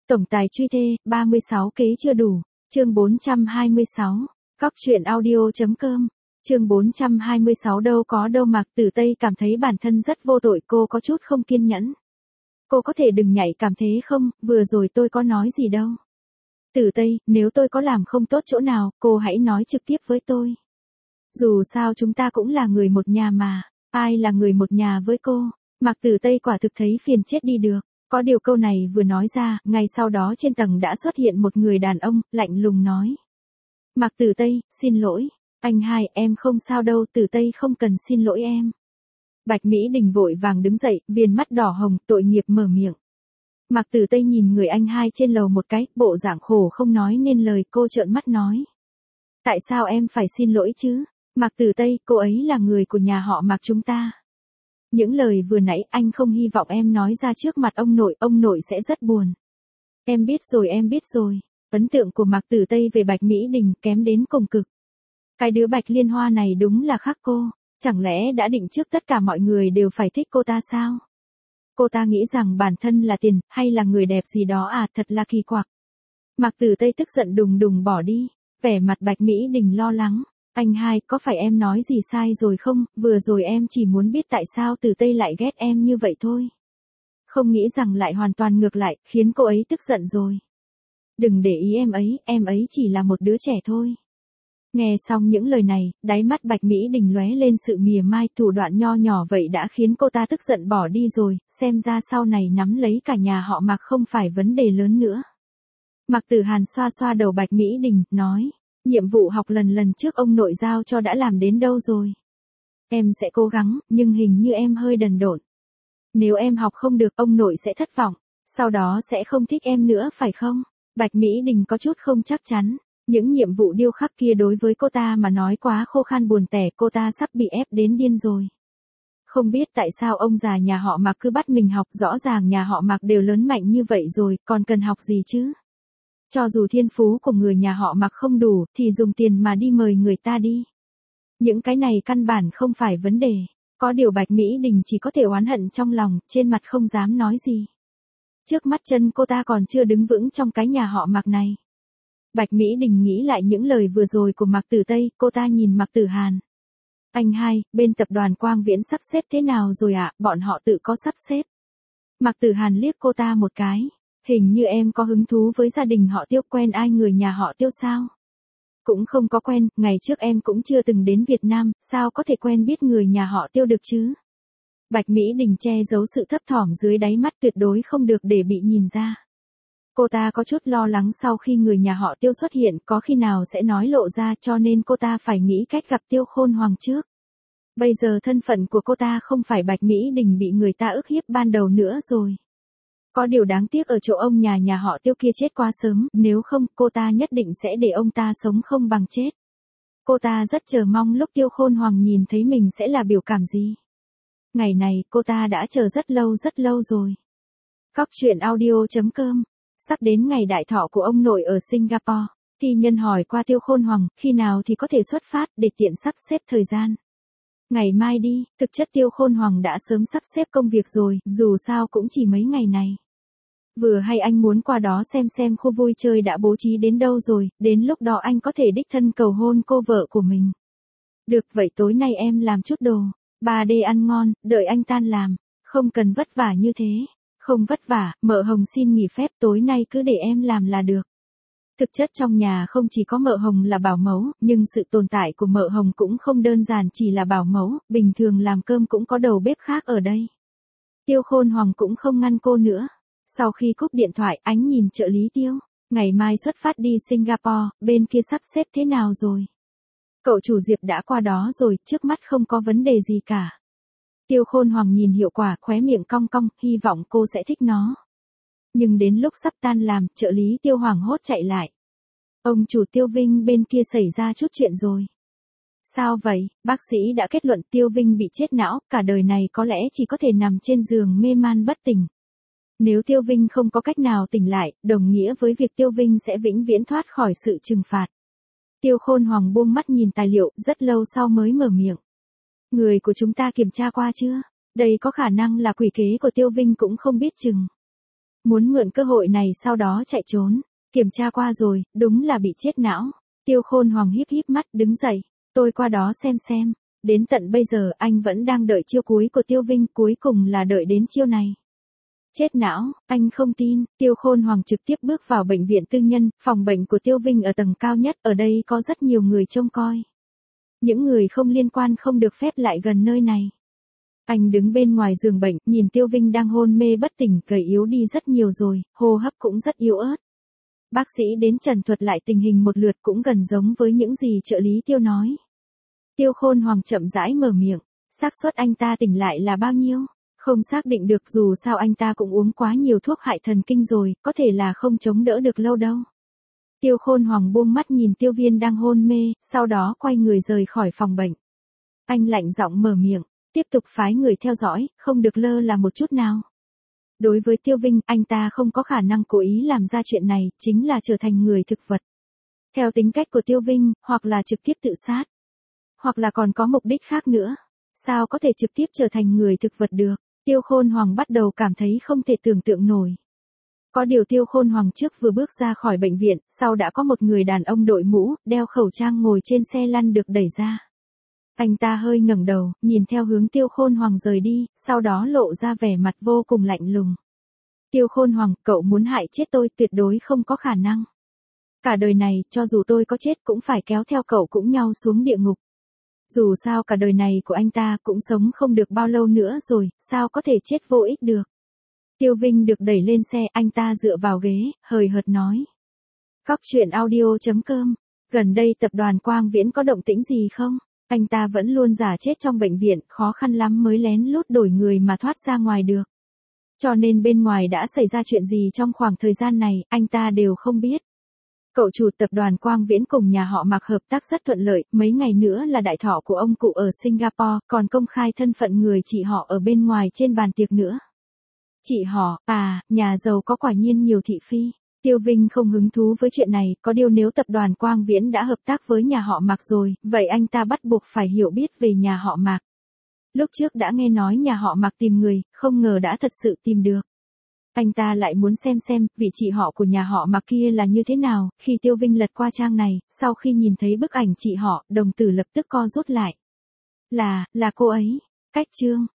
Tổng tài truy thê, 36 kế chưa đủ. Chương 426. Cóc truyện audio.com. Chương 426 đâu có đâu Mạc Tử Tây cảm thấy bản thân rất vô tội, cô có chút không kiên nhẫn. Cô có thể đừng nhạy cảm thế không, vừa rồi tôi có nói gì đâu. Tử Tây, nếu tôi có làm không tốt chỗ nào, cô hãy nói trực tiếp với tôi. Dù sao chúng ta cũng là người một nhà mà, ai là người một nhà với cô. Mạc Tử Tây quả thực thấy phiền chết đi được. Có điều câu này vừa nói ra, ngay sau đó trên tầng đã xuất hiện một người đàn ông, lạnh lùng nói. Mạc Tử Tây, xin lỗi. Anh hai, em không sao đâu, Tử Tây không cần xin lỗi em. Bạch Mỹ Đình vội vàng đứng dậy, viền mắt đỏ hồng, tội nghiệp mở miệng. Mạc Tử Tây nhìn người anh hai trên lầu một cái, bộ dạng khổ không nói nên lời, cô trợn mắt nói. Tại sao em phải xin lỗi chứ? Mạc Tử Tây, cô ấy là người của nhà họ Mạc chúng ta. Những lời vừa nãy anh không hy vọng em nói ra trước mặt ông nội sẽ rất buồn. Em biết rồi. Ấn tượng của Mạc Tử Tây về Bạch Mỹ Đình kém đến cùng cực. Cái đứa Bạch Liên Hoa này đúng là khác cô, chẳng lẽ đã định trước tất cả mọi người đều phải thích cô ta sao? Cô ta nghĩ rằng bản thân là tiền, hay là người đẹp gì đó à, thật là kỳ quặc. Mạc Tử Tây tức giận đùng đùng bỏ đi, vẻ mặt Bạch Mỹ Đình lo lắng. Anh hai, có phải em nói gì sai rồi không, vừa rồi em chỉ muốn biết tại sao Tử Tây lại ghét em như vậy thôi. Không nghĩ rằng lại hoàn toàn ngược lại, khiến cô ấy tức giận rồi. Đừng để ý em ấy chỉ là một đứa trẻ thôi. Nghe xong những lời này, đáy mắt Bạch Mỹ Đình lóe lên sự mỉa mai, thủ đoạn nho nhỏ vậy đã khiến cô ta tức giận bỏ đi rồi, xem ra sau này nắm lấy cả nhà họ Mạc không phải vấn đề lớn nữa. Mạc Tử Hàn xoa xoa đầu Bạch Mỹ Đình, nói. Nhiệm vụ học lần trước ông nội giao cho đã làm đến đâu rồi? Em sẽ cố gắng, nhưng hình như em hơi đần độn. Nếu em học không được, ông nội sẽ thất vọng, sau đó sẽ không thích em nữa phải không? Bạch Mỹ Đình có chút không chắc chắn. Những nhiệm vụ điêu khắc kia đối với cô ta mà nói quá khô khan buồn tẻ, cô ta sắp bị ép đến điên rồi. Không biết tại sao ông già nhà họ Mạc cứ bắt mình học, rõ ràng nhà họ Mạc đều lớn mạnh như vậy rồi, còn cần học gì chứ? Cho dù thiên phú của người nhà họ Mạc không đủ, thì dùng tiền mà đi mời người ta đi. Những cái này căn bản không phải vấn đề. Có điều Bạch Mỹ Đình chỉ có thể oán hận trong lòng, trên mặt không dám nói gì. Trước mắt chân cô ta còn chưa đứng vững trong cái nhà họ Mạc này. Bạch Mỹ Đình nghĩ lại những lời vừa rồi của Mạc Tử Tây, cô ta nhìn Mạc Tử Hàn. Anh hai, bên tập đoàn Quang Viễn sắp xếp thế nào rồi ạ, bọn họ tự có sắp xếp. Mạc Tử Hàn liếc cô ta một cái. Hình như em có hứng thú với gia đình họ Tiêu, quen ai người nhà họ Tiêu sao? Cũng không có quen, ngày trước em cũng chưa từng đến Việt Nam, sao có thể quen biết người nhà họ Tiêu được chứ? Bạch Mỹ Đình che giấu sự thấp thỏm dưới đáy mắt, tuyệt đối không được để bị nhìn ra. Cô ta có chút lo lắng sau khi người nhà họ Tiêu xuất hiện có khi nào sẽ nói lộ ra, cho nên cô ta phải nghĩ cách gặp Tiêu Khôn Hoàng trước. Bây giờ thân phận của cô ta không phải Bạch Mỹ Đình bị người ta ức hiếp ban đầu nữa rồi. Có điều đáng tiếc ở chỗ ông nhà họ Tiêu kia chết quá sớm, nếu không cô ta nhất định sẽ để ông ta sống không bằng chết. Cô ta rất chờ mong lúc Tiêu Khôn Hoàng nhìn thấy mình sẽ là biểu cảm gì. Ngày này cô ta đã chờ rất lâu rồi. Cóc truyện audio.com. Sắp đến ngày đại thọ của ông nội ở Singapore, thi nhân hỏi qua Tiêu Khôn Hoàng, khi nào thì có thể xuất phát để tiện sắp xếp thời gian. Ngày mai đi, thực chất Tiêu Khôn Hoàng đã sớm sắp xếp công việc rồi, dù sao cũng chỉ mấy ngày này. Vừa hay anh muốn qua đó xem khu vui chơi đã bố trí đến đâu rồi, đến lúc đó anh có thể đích thân cầu hôn cô vợ của mình. Được vậy tối nay em làm chút đồ, 3D ăn ngon, đợi anh tan làm, không cần vất vả như thế. Không vất vả, mợ Hồng xin nghỉ phép, tối nay cứ để em làm là được. Thực chất trong nhà không chỉ có mợ Hồng là bảo mẫu, nhưng sự tồn tại của mợ Hồng cũng không đơn giản chỉ là bảo mẫu, bình thường làm cơm cũng có đầu bếp khác ở đây. Tiêu Khôn Hoàng cũng không ngăn cô nữa. Sau khi cúp điện thoại, ánh nhìn trợ lý Tiêu. Ngày mai xuất phát đi Singapore, bên kia sắp xếp thế nào rồi? Cậu chủ Diệp đã qua đó rồi, trước mắt không có vấn đề gì cả. Tiêu Khôn Hoàng nhìn hiệu quả, khóe miệng cong cong, hy vọng cô sẽ thích nó. Nhưng đến lúc sắp tan làm, trợ lý Tiêu hoảng hốt chạy lại. Ông chủ Tiêu Vinh bên kia xảy ra chút chuyện rồi. Sao vậy? Bác sĩ đã kết luận Tiêu Vinh bị chết não, cả đời này có lẽ chỉ có thể nằm trên giường mê man bất tỉnh. Nếu Tiêu Vinh không có cách nào tỉnh lại, đồng nghĩa với việc Tiêu Vinh sẽ vĩnh viễn thoát khỏi sự trừng phạt. Tiêu Khôn Hoàng buông mắt nhìn tài liệu, rất lâu sau mới mở miệng. Người của chúng ta kiểm tra qua chưa? Đây có khả năng là quỷ kế của Tiêu Vinh cũng không biết chừng. Muốn mượn cơ hội này sau đó chạy trốn. Kiểm tra qua rồi, đúng là bị chết não. Tiêu Khôn Hoàng híp híp mắt đứng dậy. Tôi qua đó xem. Đến tận bây giờ anh vẫn đang đợi chiêu cuối của Tiêu Vinh, cuối cùng là đợi đến chiêu này. Chết não, anh không tin. Tiêu Khôn Hoàng trực tiếp bước vào bệnh viện tư nhân, phòng bệnh của Tiêu Vinh ở tầng cao nhất, ở đây có rất nhiều người trông coi. Những người không liên quan không được phép lại gần nơi này. Anh đứng bên ngoài giường bệnh, nhìn Tiêu Vinh đang hôn mê bất tỉnh, gầy yếu đi rất nhiều rồi, hô hấp cũng rất yếu ớt. Bác sĩ đến trần thuật lại tình hình một lượt cũng gần giống với những gì trợ lý Tiêu nói. Tiêu Khôn Hoàng chậm rãi mở miệng, xác suất anh ta tỉnh lại là bao nhiêu? Không xác định được, dù sao anh ta cũng uống quá nhiều thuốc hại thần kinh rồi, có thể là không chống đỡ được lâu đâu. Tiêu Khôn Hoàng buông mắt nhìn Tiêu Viên đang hôn mê, sau đó quay người rời khỏi phòng bệnh. Anh lạnh giọng mở miệng, tiếp tục phái người theo dõi, không được lơ là một chút nào. Đối với Tiêu Vinh, anh ta không có khả năng cố ý làm ra chuyện này, chính là trở thành người thực vật. Theo tính cách của Tiêu Vinh, hoặc là trực tiếp tự sát, hoặc là còn có mục đích khác nữa. Sao có thể trực tiếp trở thành người thực vật được? Tiêu Khôn Hoàng bắt đầu cảm thấy không thể tưởng tượng nổi. Có điều Tiêu Khôn Hoàng trước vừa bước ra khỏi bệnh viện, sau đã có một người đàn ông đội mũ, đeo khẩu trang ngồi trên xe lăn được đẩy ra. Anh ta hơi ngẩng đầu, nhìn theo hướng Tiêu Khôn Hoàng rời đi, sau đó lộ ra vẻ mặt vô cùng lạnh lùng. Tiêu Khôn Hoàng, cậu muốn hại chết tôi, tuyệt đối không có khả năng. Cả đời này, cho dù tôi có chết cũng phải kéo theo cậu cũng nhau xuống địa ngục. Dù sao cả đời này của anh ta cũng sống không được bao lâu nữa rồi, sao có thể chết vô ích được. Tiêu Vinh được đẩy lên xe, anh ta dựa vào ghế, hời hợt nói. Cóc truyện audio.com, gần đây tập đoàn Quang Viễn có động tĩnh gì không? Anh ta vẫn luôn giả chết trong bệnh viện, khó khăn lắm mới lén lút đổi người mà thoát ra ngoài được. Cho nên bên ngoài đã xảy ra chuyện gì trong khoảng thời gian này, anh ta đều không biết. Cậu chủ tập đoàn Quang Viễn cùng nhà họ Mạc hợp tác rất thuận lợi, mấy ngày nữa là đại thọ của ông cụ ở Singapore, còn công khai thân phận người chị họ ở bên ngoài trên bàn tiệc nữa. Chị họ, nhà giàu có quả nhiên nhiều thị phi. Tiêu Vinh không hứng thú với chuyện này, có điều nếu tập đoàn Quang Viễn đã hợp tác với nhà họ Mạc rồi, vậy anh ta bắt buộc phải hiểu biết về nhà họ Mạc. Lúc trước đã nghe nói nhà họ Mạc tìm người, không ngờ đã thật sự tìm được. Anh ta lại muốn xem, vị chị họ của nhà họ Mạc kia là như thế nào. Khi Tiêu Vinh lật qua trang này, sau khi nhìn thấy bức ảnh chị họ, đồng tử lập tức co rút lại. Là cô ấy. Cách chương.